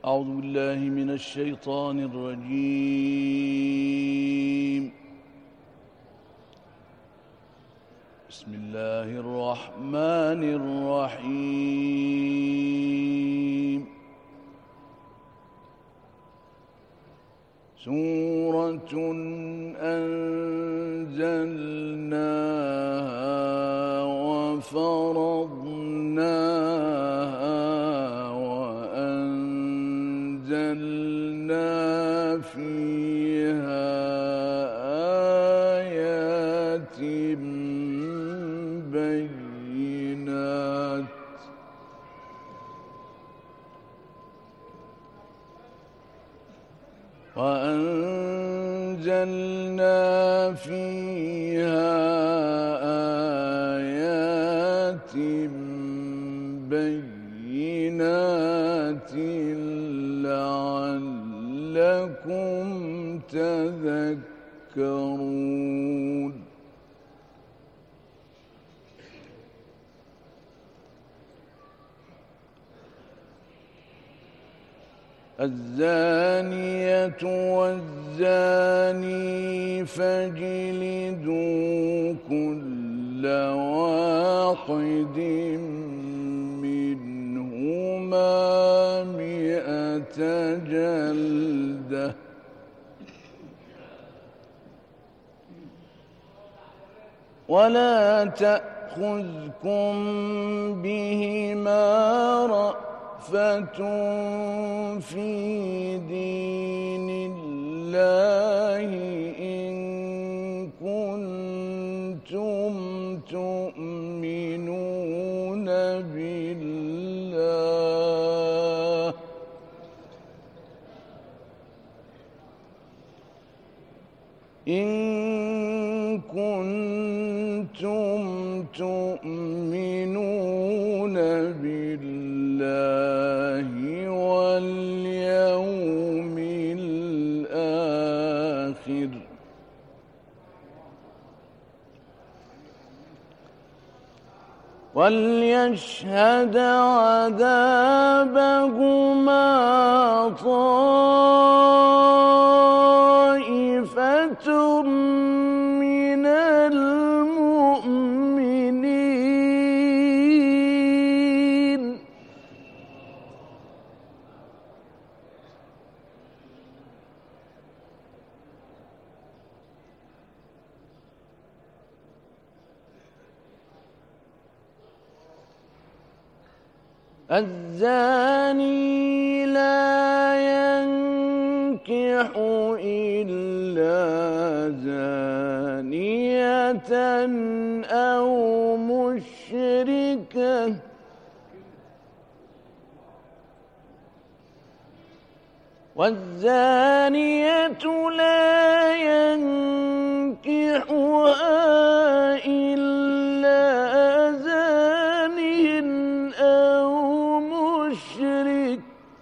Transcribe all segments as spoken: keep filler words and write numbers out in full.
أعوذ بالله من الشيطان الرجيم. بسم الله الرحمن الرحيم. سورة أنزلناها وفرضناها وأنزلنا فيها آيات بينات وأنزلنا فيها آيات بينات لعلكم تذكرون. الزانية والزاني فاجلدوا كل واحد منهما مئة جلدة ولا تأخذكم بهما رأفة في دين الله إن كنتم تؤمنون بالله إن كنتم تؤمنون بالله واليوم الآخر وليشهد عذابهما طائفة من المؤمنين الزاني لا ينكح إلا زانية أو مشركة والزانية لا ينكحها إلا زان أو مشرك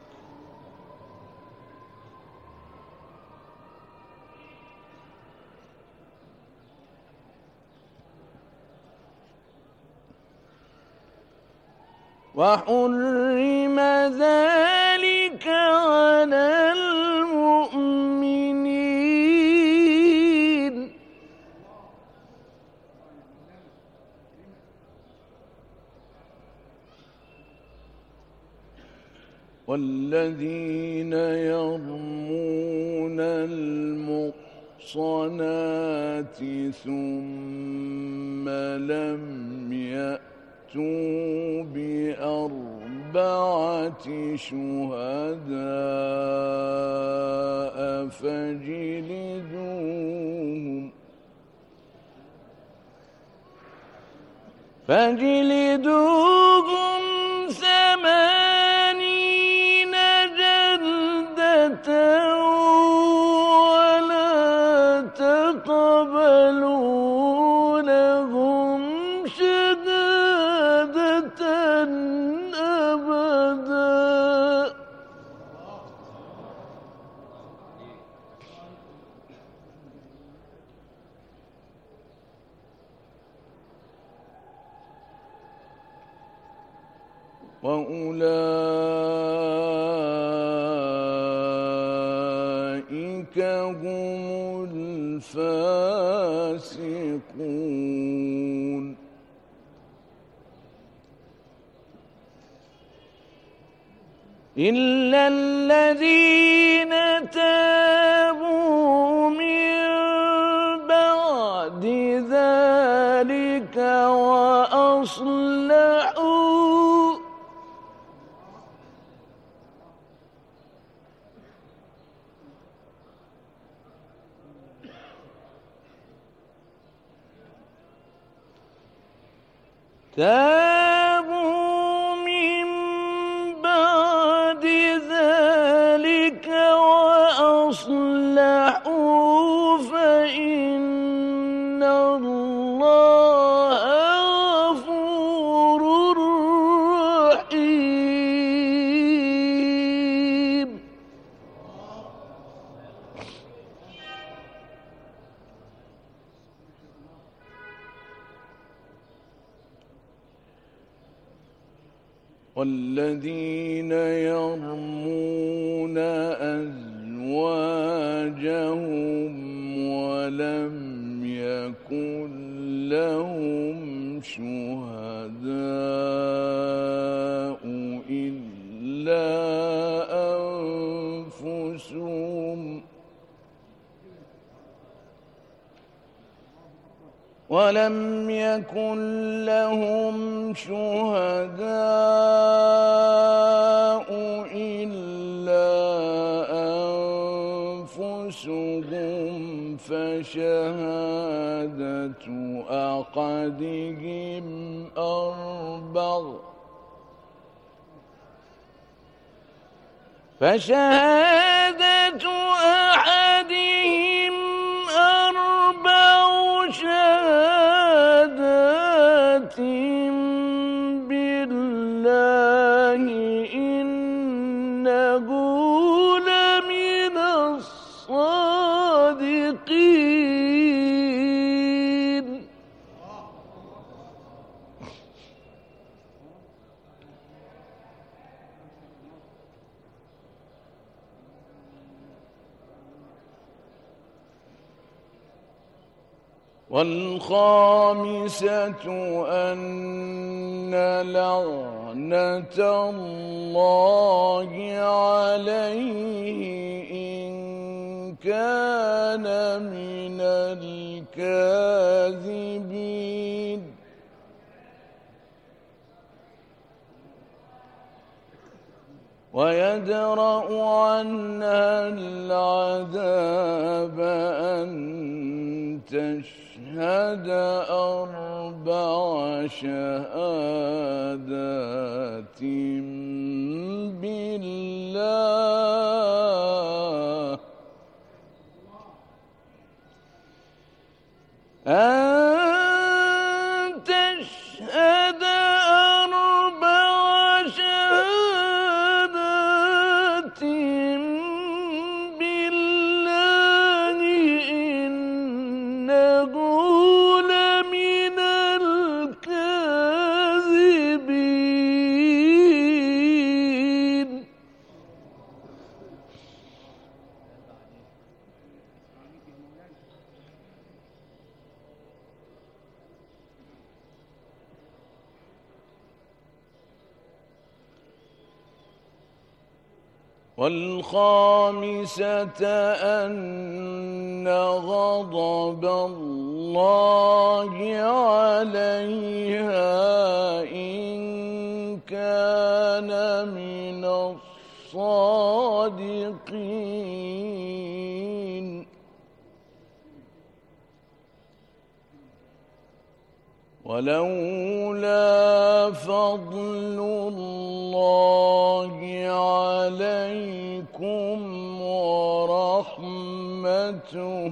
وحرم ذلك على المؤمنين والذين يرمون المحصنات ثم لم يأتوا بأربعة شهداء فاجلدوهم فاجلدوهم ثمانين جلدة ولا تقبلوا لهم شهادة أبدا وأولئك هم الفاسقون إلا الذين تابوا من بعد ذلك وأصلحوا تابوا من بعد ذلك وأصلحوا فإن الله غفور رحيم والذين يرمون أزواجهم ولم يكن لهم شهداء إلا أنفسهم ولم يكن لهم شهداء إلا أنفسهم فشهادة أحدهم أربع فشهادة أحدهم أربع شهادات بالله إنه لمن الصادقين والخامسة أن لعنة الله عليه إن كان من الكاذبين ويدرأ عنها العذاب أن تشهد أربع شهادات بالله أن تشهد أربع شهادات بالله إنه لمن الكاذبين والخامسة أن غضب الله عليها إن كان من الصادقين ولولا فضل الله عليكم ورحمته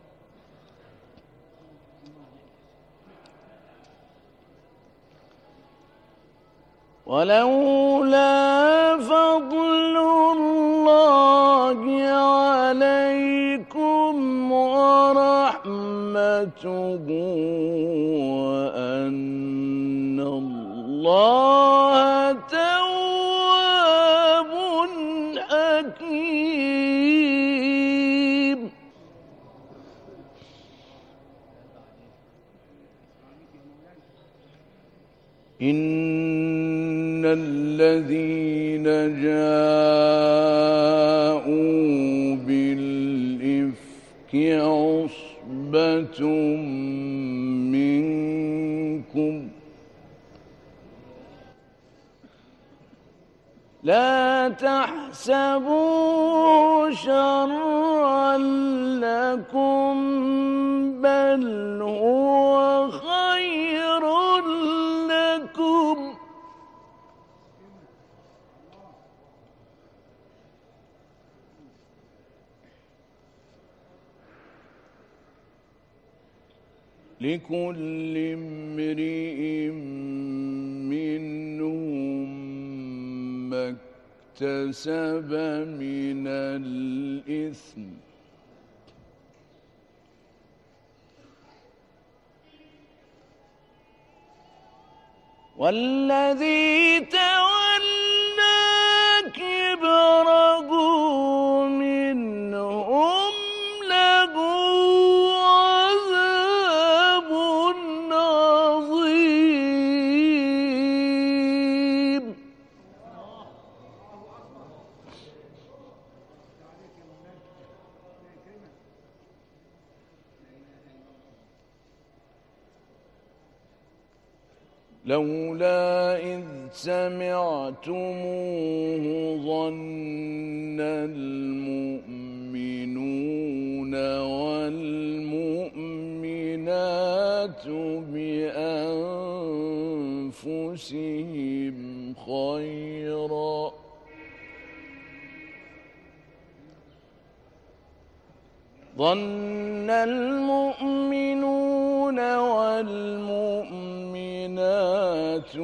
ولولا فضل الله عليكم ورحمته وأن الله تواب حكيم إن الذين جاءوا بالإفك عصبة منكم لا تحسبوه شرا لكم بل هو خير لكم لكل امرئ منهم ما اكتسب من الإثم والذي تولى كبره منهم له عذاب عظيم. لولا إذ سمعتموه ظن المؤمنون والمؤمنات بأنفسهم خيرا ظن المؤمنون والمؤمنات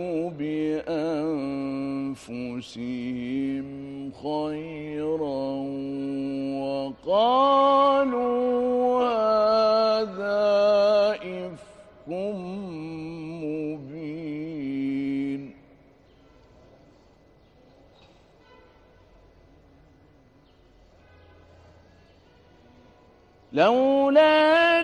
بأنفسهم خيرا وقالوا هذا إفك مبين. لولا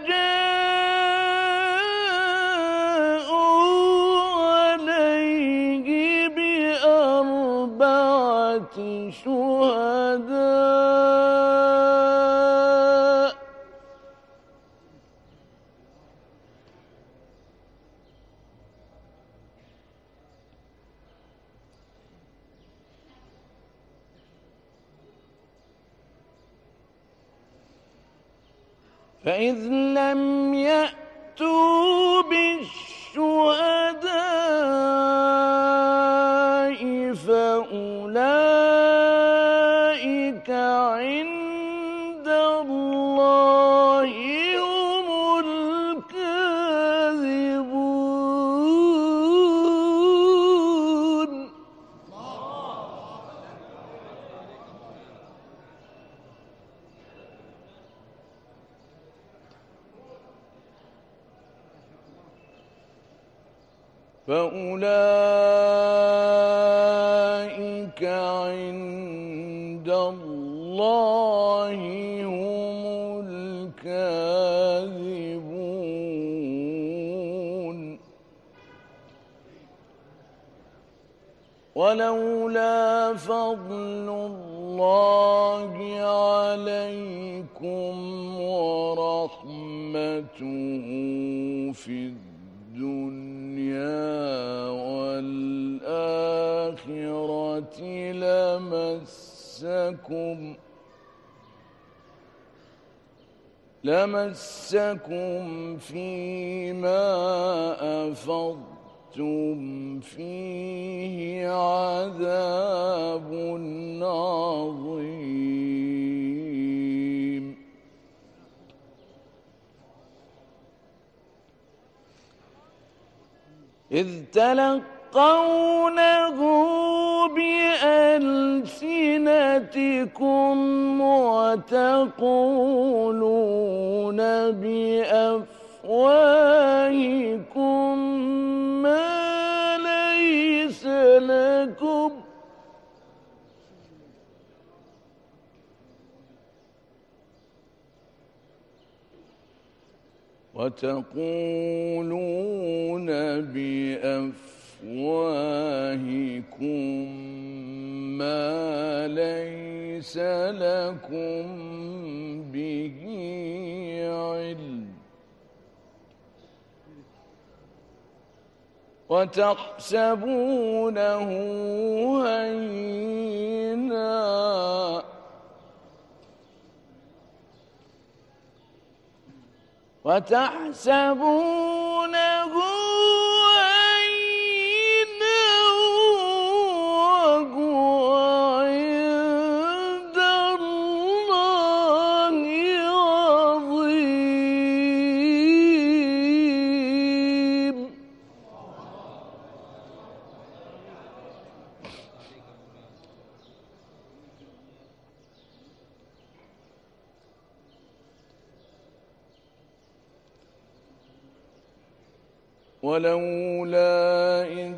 جاءوا عليه بأربعة شهداء فإذ لم يأتوا بالشهداء فأولئك عند الله هم الكاذبون. فأولئك عند الله هم الكاذبون. ولولا فضل الله عليكم ورحمته في الدنيا والآخرة لمسكم لمسكم فيما أفضتم فيه عذاب عظيم. إذ تلقونه بألسنتكم وتقولون بأفواهكم ما ليس لكم وتقولون بأفواهكم بأفواهكم ما ليس لكم به علم وتحسبونه هينا وتحسبونه هينا وهو عند الله عظيم. ولولا إذ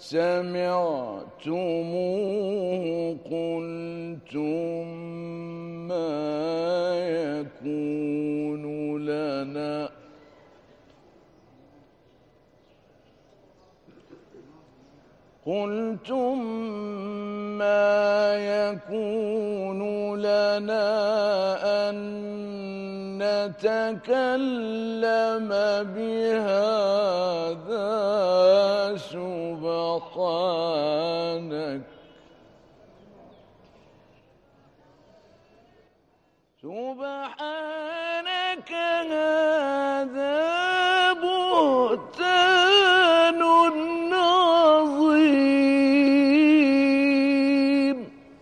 سمعتموه قلتم ما يكون لنا قلتم ما يكون لنا أن نتكلم بهذا سبحانك سبحانك هذا بهتان عظيم.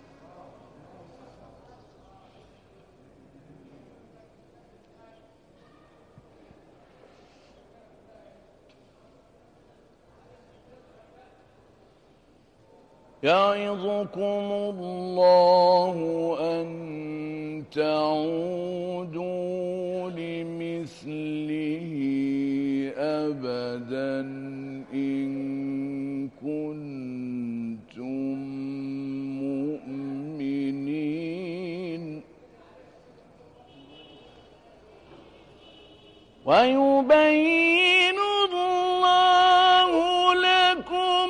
يعظكم الله أن تعودوا لمثله أبدا إن كنتم مؤمنين ويبين الله لكم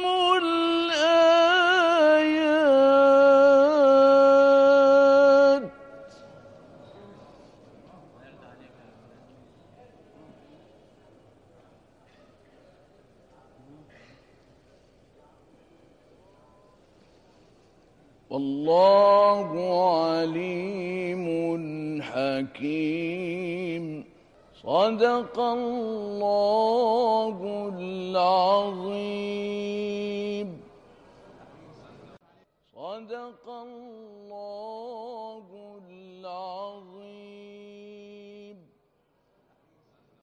الآيات والله عليم حكيم. صدق الله العظيم. صدق الله